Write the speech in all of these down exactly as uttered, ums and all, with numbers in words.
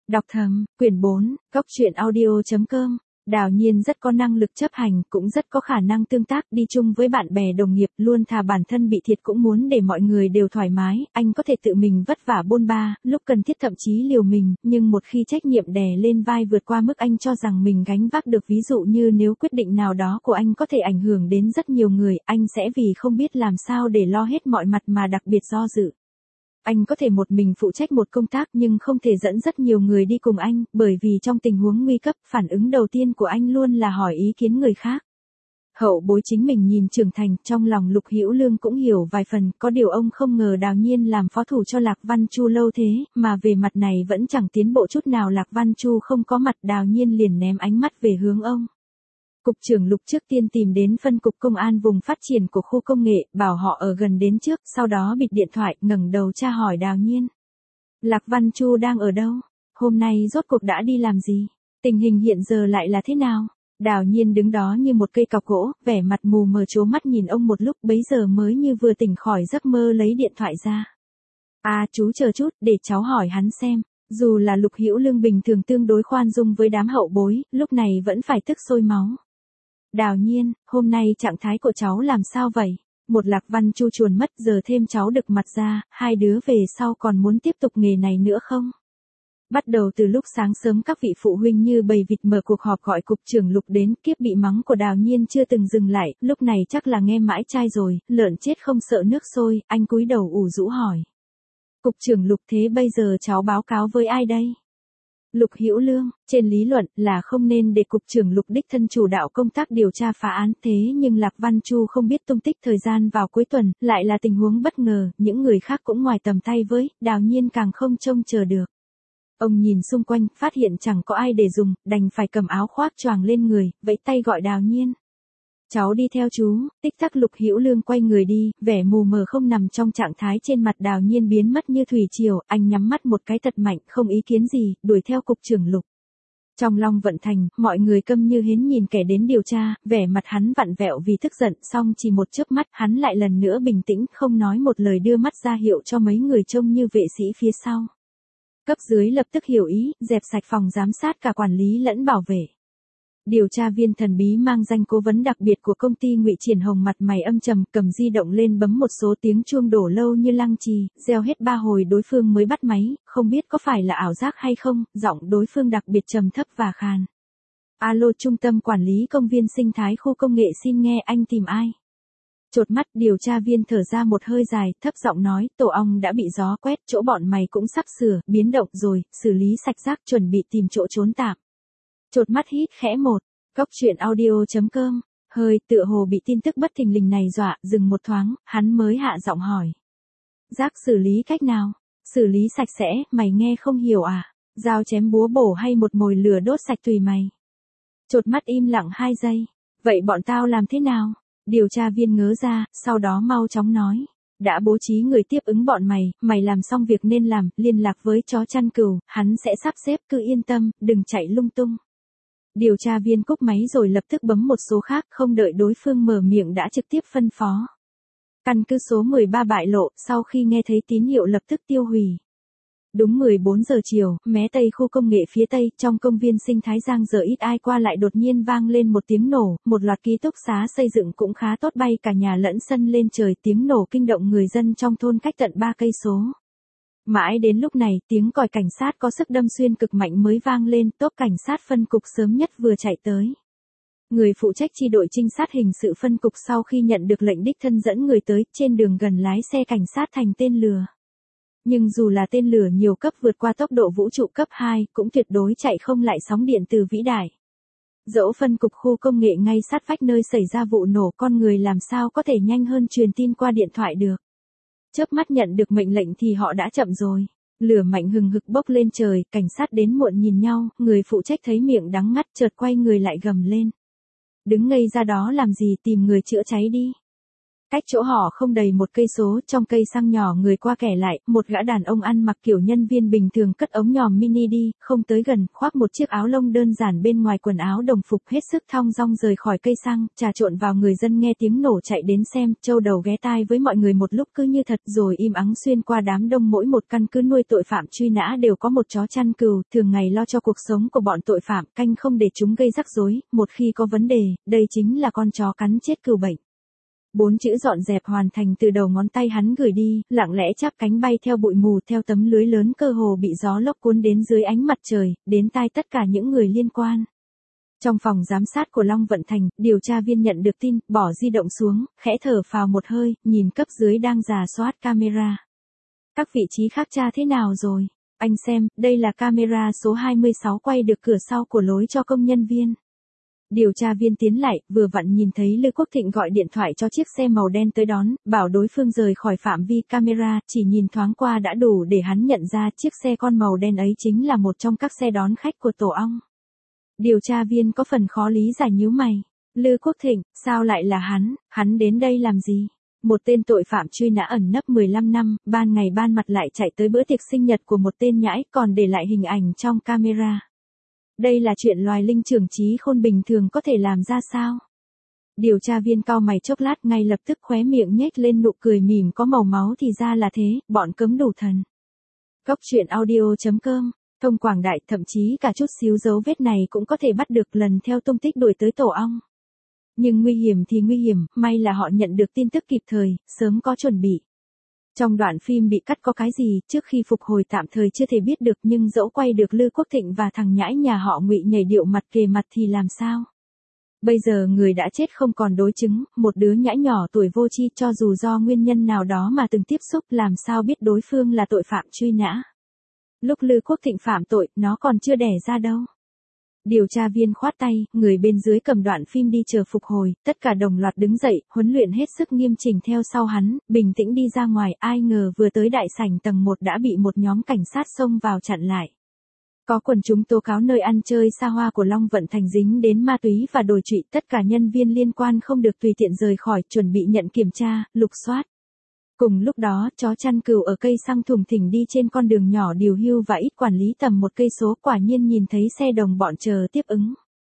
Đọc thầm, quyển bốn, góc truyện audio chấm com. Đào Nhiên rất có năng lực chấp hành, cũng rất có khả năng tương tác, đi chung với bạn bè đồng nghiệp, luôn thà bản thân bị thiệt cũng muốn để mọi người đều thoải mái, anh có thể tự mình vất vả bôn ba, lúc cần thiết thậm chí liều mình, nhưng một khi trách nhiệm đè lên vai vượt qua mức anh cho rằng mình gánh vác được, ví dụ như nếu quyết định nào đó của anh có thể ảnh hưởng đến rất nhiều người, anh sẽ vì không biết làm sao để lo hết mọi mặt mà đặc biệt do dự. Anh có thể một mình phụ trách một công tác nhưng không thể dẫn rất nhiều người đi cùng anh, bởi vì trong tình huống nguy cấp, phản ứng đầu tiên của anh luôn là hỏi ý kiến người khác. Hậu bối chính mình nhìn trưởng thành, trong lòng Lục Hữu Lương cũng hiểu vài phần, có điều ông không ngờ Đào Nhiên làm phó thủ cho Lạc Văn Chu lâu thế, mà về mặt này vẫn chẳng tiến bộ chút nào. Lạc Văn Chu không có mặt, Đào Nhiên liền ném ánh mắt về hướng ông. Cục trưởng Lục trước tiên tìm đến phân cục công an vùng phát triển của khu công nghệ, bảo họ ở gần đến trước, sau đó bịt điện thoại, ngẩng đầu tra hỏi Đào Nhiên. Lạc Văn Chu đang ở đâu? Hôm nay rốt cuộc đã đi làm gì? Tình hình hiện giờ lại là thế nào? Đào Nhiên đứng đó như một cây cọc gỗ, vẻ mặt mù mờ trố mắt nhìn ông một lúc, bấy giờ mới như vừa tỉnh khỏi giấc mơ lấy điện thoại ra. À chú chờ chút, để cháu hỏi hắn xem. Dù là Lục Hữu Lương bình thường tương đối khoan dung với đám hậu bối, lúc này vẫn phải tức sôi máu. Đào Nhiên, hôm nay trạng thái của cháu làm sao vậy? Một Lạc Văn Chu chuồn mất, giờ thêm cháu đực mặt ra, hai đứa về sau còn muốn tiếp tục nghề này nữa không? Bắt đầu từ lúc sáng sớm các vị phụ huynh như bầy vịt mở cuộc họp gọi cục trưởng Lục đến, kiếp bị mắng của Đào Nhiên chưa từng dừng lại, lúc này chắc là nghe mãi chai rồi, lợn chết không sợ nước sôi, anh cúi đầu ủ rũ hỏi. Cục trưởng Lục, thế bây giờ cháu báo cáo với ai đây? Lục Hữu Lương, trên lý luận là không nên để cục trưởng Lục đích thân chủ đạo công tác điều tra phá án, thế nhưng Lạc Văn Chu không biết tung tích thời gian vào cuối tuần, lại là tình huống bất ngờ, những người khác cũng ngoài tầm tay với, Đào Nhiên càng không trông chờ được. Ông nhìn xung quanh, phát hiện chẳng có ai để dùng, đành phải cầm áo khoác choàng lên người, vẫy tay gọi Đào Nhiên. Cháu đi theo chú. Tích tắc Lục Hữu Lương quay người đi, vẻ mù mờ không nằm trong trạng thái trên mặt Đào Nhiên biến mất như thủy triều, anh nhắm mắt một cái thật mạnh, không ý kiến gì, đuổi theo cục trưởng Lục. Trong Long Vận Thành, mọi người câm như hến nhìn kẻ đến điều tra, vẻ mặt hắn vặn vẹo vì tức giận, xong chỉ một chớp mắt, hắn lại lần nữa bình tĩnh, không nói một lời đưa mắt ra hiệu cho mấy người trông như vệ sĩ phía sau. Cấp dưới lập tức hiểu ý, dẹp sạch phòng giám sát cả quản lý lẫn bảo vệ. Điều tra viên thần bí mang danh cố vấn đặc biệt của công ty Ngụy Triển Hồng mặt mày âm trầm, cầm di động lên bấm một số, tiếng chuông đổ lâu như lăng trì, reo hết ba hồi đối phương mới bắt máy, không biết có phải là ảo giác hay không, giọng đối phương đặc biệt trầm thấp và khàn. Alo, trung tâm quản lý công viên sinh thái khu công nghệ, xin nghe, anh tìm ai? Chột mắt, điều tra viên thở ra một hơi dài, thấp giọng nói, tổ ong đã bị gió quét, chỗ bọn mày cũng sắp sửa, biến động rồi, xử lý sạch rác, chuẩn bị tìm chỗ trốn tạm. Chột mắt hít khẽ một, góc truyện audio chấm com, hơi tựa hồ bị tin tức bất thình lình này dọa, dừng một thoáng, hắn mới hạ giọng hỏi. Rác xử lý cách nào? Xử lý sạch sẽ, mày nghe không hiểu à? Dao chém búa bổ hay một mồi lửa đốt sạch tùy mày. Chột mắt im lặng hai giây, vậy bọn tao làm thế nào? Điều tra viên ngớ ra, sau đó mau chóng nói. Đã bố trí người tiếp ứng bọn mày, mày làm xong việc nên làm, liên lạc với chó chăn cừu, hắn sẽ sắp xếp, cứ yên tâm, đừng chạy lung tung. Điều tra viên cúp máy rồi lập tức bấm một số khác, không đợi đối phương mở miệng đã trực tiếp phân phó. Căn cứ số mười ba bại lộ, sau khi nghe thấy tín hiệu lập tức tiêu hủy. Đúng mười bốn giờ chiều, mé tây khu công nghệ phía tây, trong công viên sinh thái Giang giờ ít ai qua lại đột nhiên vang lên một tiếng nổ, một loạt ký túc xá xây dựng cũng khá tốt bay cả nhà lẫn sân lên trời, tiếng nổ kinh động người dân trong thôn cách tận ba cây số. Mãi đến lúc này, tiếng còi cảnh sát có sức đâm xuyên cực mạnh mới vang lên, tốp cảnh sát phân cục sớm nhất vừa chạy tới. Người phụ trách chi đội trinh sát hình sự phân cục sau khi nhận được lệnh đích thân dẫn người tới, trên đường gần lái xe cảnh sát thành tên lừa. Nhưng dù là tên lửa nhiều cấp vượt qua tốc độ vũ trụ cấp hai, cũng tuyệt đối chạy không lại sóng điện từ vĩ đại. Dẫu phân cục khu công nghệ ngay sát vách nơi xảy ra vụ nổ, con người làm sao có thể nhanh hơn truyền tin qua điện thoại được. Chớp mắt nhận được mệnh lệnh thì họ đã chậm rồi. Lửa mạnh hừng hực bốc lên trời, cảnh sát đến muộn nhìn nhau, người phụ trách thấy miệng đắng ngắt chợt quay người lại gầm lên. Đứng ngây ra đó làm gì, tìm người chữa cháy đi. Cách chỗ họ không đầy một cây số, trong cây xăng nhỏ người qua kẻ lại, một gã đàn ông ăn mặc kiểu nhân viên bình thường cất ống nhòm mini đi, không tới gần, khoác một chiếc áo lông đơn giản bên ngoài quần áo đồng phục, hết sức thong dong rời khỏi cây xăng, trà trộn vào người dân nghe tiếng nổ chạy đến xem, châu đầu ghé tai với mọi người một lúc cứ như thật rồi im ắng xuyên qua đám đông. Mỗi một căn cứ nuôi tội phạm truy nã đều có một chó chăn cừu, thường ngày lo cho cuộc sống của bọn tội phạm, canh không để chúng gây rắc rối, một khi có vấn đề, đây chính là con chó cắn chết cừu bệnh. Bốn chữ dọn dẹp hoàn thành từ đầu ngón tay hắn gửi đi, lặng lẽ chắp cánh bay theo bụi mù, theo tấm lưới lớn cơ hồ bị gió lốc cuốn đến dưới ánh mặt trời, đến tai tất cả những người liên quan. Trong phòng giám sát của Long Vận Thành, điều tra viên nhận được tin, bỏ di động xuống, khẽ thở phào một hơi, nhìn cấp dưới đang rà soát camera. Các vị trí khác tra thế nào rồi? Anh xem, đây là camera số hai mươi sáu quay được cửa sau của lối cho công nhân viên. Điều tra viên tiến lại, vừa vặn nhìn thấy Lư Quốc Thịnh gọi điện thoại cho chiếc xe màu đen tới đón, bảo đối phương rời khỏi phạm vi camera, chỉ nhìn thoáng qua đã đủ để hắn nhận ra chiếc xe con màu đen ấy chính là một trong các xe đón khách của tổ ong. Điều tra viên có phần khó lý giải nhíu mày. Lư Quốc Thịnh, sao lại là hắn, hắn đến đây làm gì? Một tên tội phạm truy nã ẩn nấp mười lăm năm, ban ngày ban mặt lại chạy tới bữa tiệc sinh nhật của một tên nhãi, còn để lại hình ảnh trong camera. Đây là chuyện loài linh trưởng trí khôn bình thường có thể làm ra sao? Điều tra viên cau mày chốc lát, ngay lập tức khóe miệng nhếch lên nụ cười mỉm có màu máu. Thì ra là thế, bọn cấm đủ thần. Cốc truyện audio chấm com, thông quảng đại, thậm chí cả chút xíu dấu vết này cũng có thể bắt được lần theo tung tích đuổi tới tổ ong. Nhưng nguy hiểm thì nguy hiểm, may là họ nhận được tin tức kịp thời, sớm có chuẩn bị. Trong đoạn phim bị cắt có cái gì, trước khi phục hồi tạm thời chưa thể biết được, nhưng dẫu quay được Lư Quốc Thịnh và thằng nhãi nhà họ Ngụy nhảy điệu mặt kề mặt thì làm sao? Bây giờ người đã chết không còn đối chứng, một đứa nhãi nhỏ tuổi vô tri, cho dù do nguyên nhân nào đó mà từng tiếp xúc, làm sao biết đối phương là tội phạm truy nã. Lúc Lư Quốc Thịnh phạm tội, nó còn chưa đẻ ra đâu. Điều tra viên khoát tay, người bên dưới cầm đoạn phim đi chờ phục hồi, tất cả đồng loạt đứng dậy, huấn luyện hết sức nghiêm chỉnh theo sau hắn, bình tĩnh đi ra ngoài, ai ngờ vừa tới đại sảnh tầng một đã bị một nhóm cảnh sát xông vào chặn lại. Có quần chúng tố cáo nơi ăn chơi xa hoa của Long Vận Thành dính đến ma túy và đồi trụy, tất cả nhân viên liên quan không được tùy tiện rời khỏi, chuẩn bị nhận kiểm tra, lục soát. Cùng lúc đó, chó chăn cừu ở cây xăng thùng thình đi trên con đường nhỏ điều hưu và ít quản lý tầm một cây số, quả nhiên nhìn thấy xe đồng bọn chờ tiếp ứng.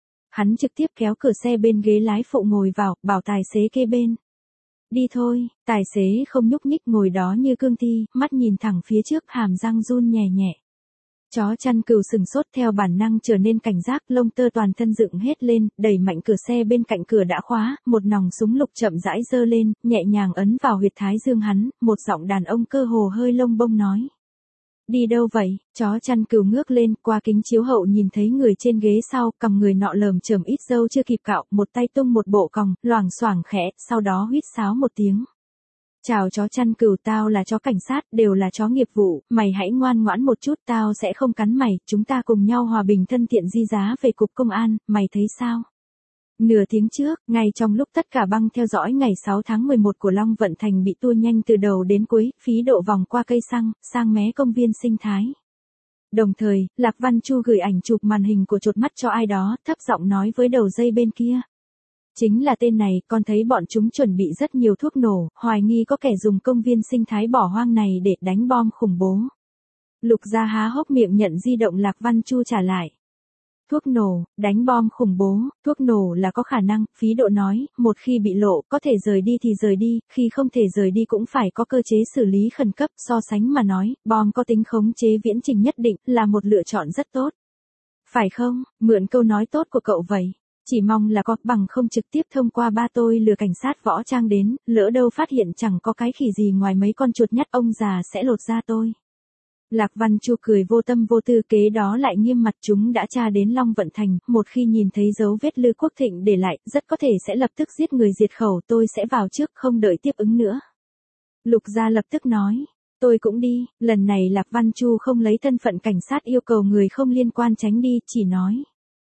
Hắn trực tiếp kéo cửa xe bên ghế lái phụ ngồi vào, bảo tài xế kế bên. Đi thôi, tài xế không nhúc nhích ngồi đó như cương thi, mắt nhìn thẳng phía trước, hàm răng run nhẹ nhẹ. Chó chăn cừu sừng sốt, theo bản năng trở nên cảnh giác, lông tơ toàn thân dựng hết lên, đẩy mạnh cửa xe bên cạnh cửa đã khóa, một nòng súng lục chậm rãi giơ lên, nhẹ nhàng ấn vào huyệt thái dương hắn, một giọng đàn ông cơ hồ hơi lông bông nói. Đi đâu vậy? Chó chăn cừu ngước lên, qua kính chiếu hậu nhìn thấy người trên ghế sau, cầm người nọ lờm chởm ít râu chưa kịp cạo, một tay tung một bộ còng, loảng xoảng khẽ, sau đó huýt sáo một tiếng. Chào chó chăn cừu, tao là chó cảnh sát, đều là chó nghiệp vụ, mày hãy ngoan ngoãn một chút, tao sẽ không cắn mày, chúng ta cùng nhau hòa bình thân thiện di giá về cục công an, mày thấy sao? Nửa tiếng trước, ngay trong lúc tất cả băng theo dõi ngày sáu tháng mười một của Long Vận Thành bị tua nhanh từ đầu đến cuối, phí độ vòng qua cây xăng, sang mé công viên sinh thái. Đồng thời, Lạc Văn Chu gửi ảnh chụp màn hình của chột mắt cho ai đó, thấp giọng nói với đầu dây bên kia. Chính là tên này, con thấy bọn chúng chuẩn bị rất nhiều thuốc nổ, hoài nghi có kẻ dùng công viên sinh thái bỏ hoang này để đánh bom khủng bố. Lục Gia há hốc miệng nhận di động Lạc Văn Chu trả lại. Thuốc nổ, đánh bom khủng bố, thuốc nổ là có khả năng, phí độ nói, một khi bị lộ, có thể rời đi thì rời đi, khi không thể rời đi cũng phải có cơ chế xử lý khẩn cấp, so sánh mà nói, bom có tính khống chế viễn trình nhất định, là một lựa chọn rất tốt. Phải không, mượn câu nói tốt của cậu vậy. Chỉ mong là có, bằng không trực tiếp thông qua ba tôi lừa cảnh sát võ trang đến, lỡ đâu phát hiện chẳng có cái khỉ gì ngoài mấy con chuột nhắt, ông già sẽ lột da tôi. Lạc Văn Chu cười vô tâm vô tư, kế đó lại nghiêm mặt, chúng đã tra đến Long Vận Thành, một khi nhìn thấy dấu vết Lư Quốc Thịnh để lại, rất có thể sẽ lập tức giết người diệt khẩu, tôi sẽ vào trước, không đợi tiếp ứng nữa. Lục Gia lập tức nói, tôi cũng đi, lần này Lạc Văn Chu không lấy thân phận cảnh sát yêu cầu người không liên quan tránh đi, chỉ nói.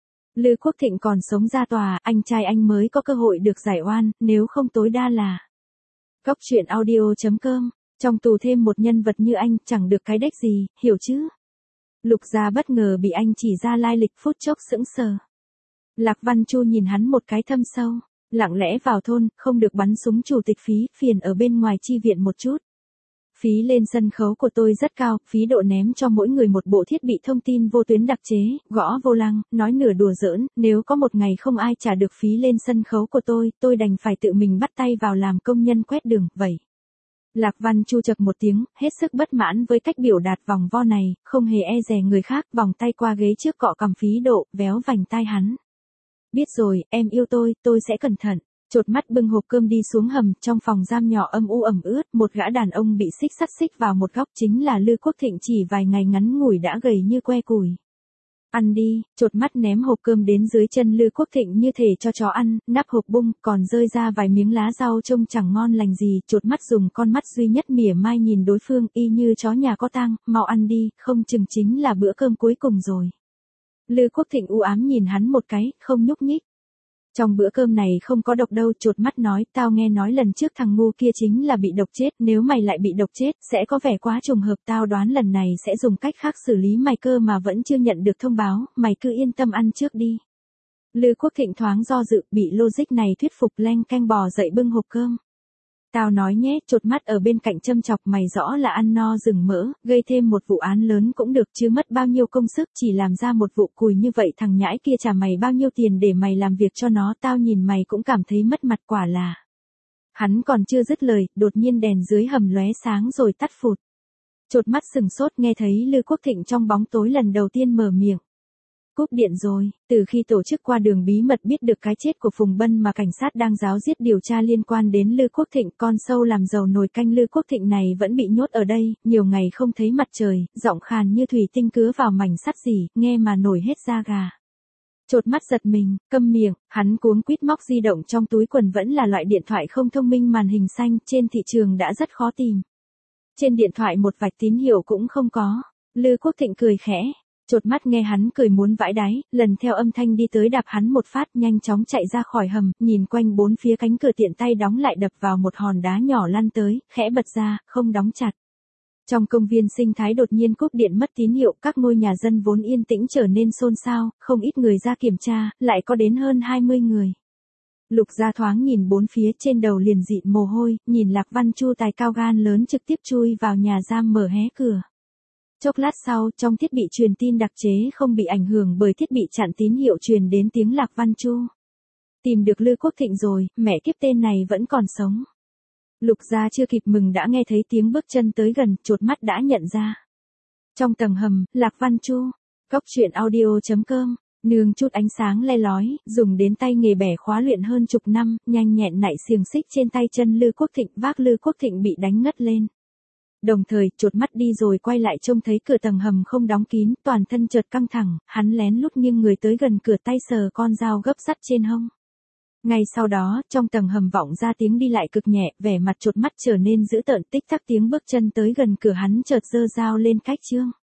Lư Quốc Thịnh còn sống ra tòa, anh trai anh mới có cơ hội được giải oan, nếu không tối đa là. Cốc truyện audio chấm com, trong tù thêm một nhân vật như anh, chẳng được cái đếch gì, hiểu chứ? Lục Gia bất ngờ bị anh chỉ ra lai lịch, phút chốc sững sờ. Lạc Văn Chu nhìn hắn một cái thâm sâu. Lặng lẽ vào thôn, không được bắn súng chủ tịch Phí, phiền ở bên ngoài chi viện một chút. Phí lên sân khấu của tôi rất cao, Phí độ ném cho mỗi người một bộ thiết bị thông tin vô tuyến đặc chế, gõ vô lăng, nói nửa đùa giỡn, nếu có một ngày không ai trả được Phí lên sân khấu của tôi, tôi đành phải tự mình bắt tay vào làm công nhân quét đường, vậy. Lạc Văn Chu chậc một tiếng, hết sức bất mãn với cách biểu đạt vòng vo này, không hề e dè người khác, vòng tay qua ghế trước cọ cằm Phí độ, véo vành tai hắn. Biết rồi, em yêu tôi, tôi sẽ cẩn thận. Chột mắt bưng hộp cơm đi xuống hầm, trong phòng giam nhỏ âm u ẩm ướt, một gã đàn ông bị xích sắt xích vào một góc chính là Lư Quốc Thịnh chỉ vài ngày ngắn ngủi đã gầy như que củi. Ăn đi, chột mắt ném hộp cơm đến dưới chân Lư Quốc Thịnh như thể cho chó ăn, nắp hộp bung, còn rơi ra vài miếng lá rau trông chẳng ngon lành gì, chột mắt dùng con mắt duy nhất mỉa mai nhìn đối phương y như chó nhà có tang, mau ăn đi, không chừng chính là bữa cơm cuối cùng rồi. Lư Quốc Thịnh u ám nhìn hắn một cái, không nhúc nhích. Trong bữa cơm này không có độc đâu, chột mắt nói, tao nghe nói lần trước thằng ngu kia chính là bị độc chết, nếu mày lại bị độc chết, sẽ có vẻ quá trùng hợp, tao đoán lần này sẽ dùng cách khác xử lý mày cơ mà vẫn chưa nhận được thông báo, mày cứ yên tâm ăn trước đi. Lư Quốc Thịnh thoáng do dự, bị logic này thuyết phục leng canh bò dậy bưng hộp cơm. Tao nói nhé, chột mắt ở bên cạnh châm chọc, mày rõ là ăn no rừng mỡ, gây thêm một vụ án lớn cũng được chứ mất bao nhiêu công sức chỉ làm ra một vụ cùi như vậy, thằng nhãi kia trả mày bao nhiêu tiền để mày làm việc cho nó, tao nhìn mày cũng cảm thấy mất mặt quả là. Hắn còn chưa dứt lời, đột nhiên đèn dưới hầm lóe sáng rồi tắt phụt. Chột mắt sừng sốt nghe thấy Lư Quốc Thịnh trong bóng tối lần đầu tiên mở miệng. Cúp điện rồi, từ khi tổ chức qua đường bí mật biết được cái chết của Phùng Bân mà cảnh sát đang ráo riết điều tra liên quan đến Lư Quốc Thịnh, con sâu làm dầu nồi canh Lư Quốc Thịnh này vẫn bị nhốt ở đây, nhiều ngày không thấy mặt trời, giọng khàn như thủy tinh cứa vào mảnh sắt gì, nghe mà nổi hết da gà. Chột mắt giật mình, câm miệng, hắn cuống quýt móc di động trong túi quần vẫn là loại điện thoại không thông minh màn hình xanh, trên thị trường đã rất khó tìm. Trên điện thoại một vạch tín hiệu cũng không có. Lư Quốc Thịnh cười khẽ. Chột mắt nghe hắn cười muốn vãi đáy, lần theo âm thanh đi tới đạp hắn một phát, nhanh chóng chạy ra khỏi hầm, nhìn quanh bốn phía, cánh cửa tiện tay đóng lại đập vào một hòn đá nhỏ lăn tới, khẽ bật ra, không đóng chặt. Trong công viên sinh thái đột nhiên cúp điện mất tín hiệu, các ngôi nhà dân vốn yên tĩnh trở nên xôn xao, không ít người ra kiểm tra, lại có đến hơn hai mươi người. Lục Gia thoáng nhìn bốn phía, trên đầu liền dịn mồ hôi, nhìn Lạc Văn Chu tài cao gan lớn trực tiếp chui vào nhà giam mở hé cửa. Chốc lát sau, trong thiết bị truyền tin đặc chế không bị ảnh hưởng bởi thiết bị chặn tín hiệu truyền đến tiếng Lạc Văn Chu. Tìm được Lư Quốc Thịnh rồi, mẹ kiếp tên này vẫn còn sống. Lục Gia chưa kịp mừng đã nghe thấy tiếng bước chân tới gần, chột mắt đã nhận ra. Trong tầng hầm, Lạc Văn Chu, Cóc Truyện Audio chấm com, nương chút ánh sáng le lói, dùng đến tay nghề bẻ khóa luyện hơn chục năm, nhanh nhẹn nảy xiềng xích trên tay chân Lư Quốc Thịnh, vác Lư Quốc Thịnh bị đánh ngất lên. Đồng thời, chột mắt đi rồi quay lại trông thấy cửa tầng hầm không đóng kín, toàn thân chợt căng thẳng, hắn lén lút nghiêng người tới gần cửa, tay sờ con dao gấp sắt trên hông. Ngay sau đó, trong tầng hầm vọng ra tiếng đi lại cực nhẹ, vẻ mặt chột mắt trở nên dữ tợn, tích tắc tiếng bước chân tới gần cửa, hắn chợt giơ dao lên cách chương.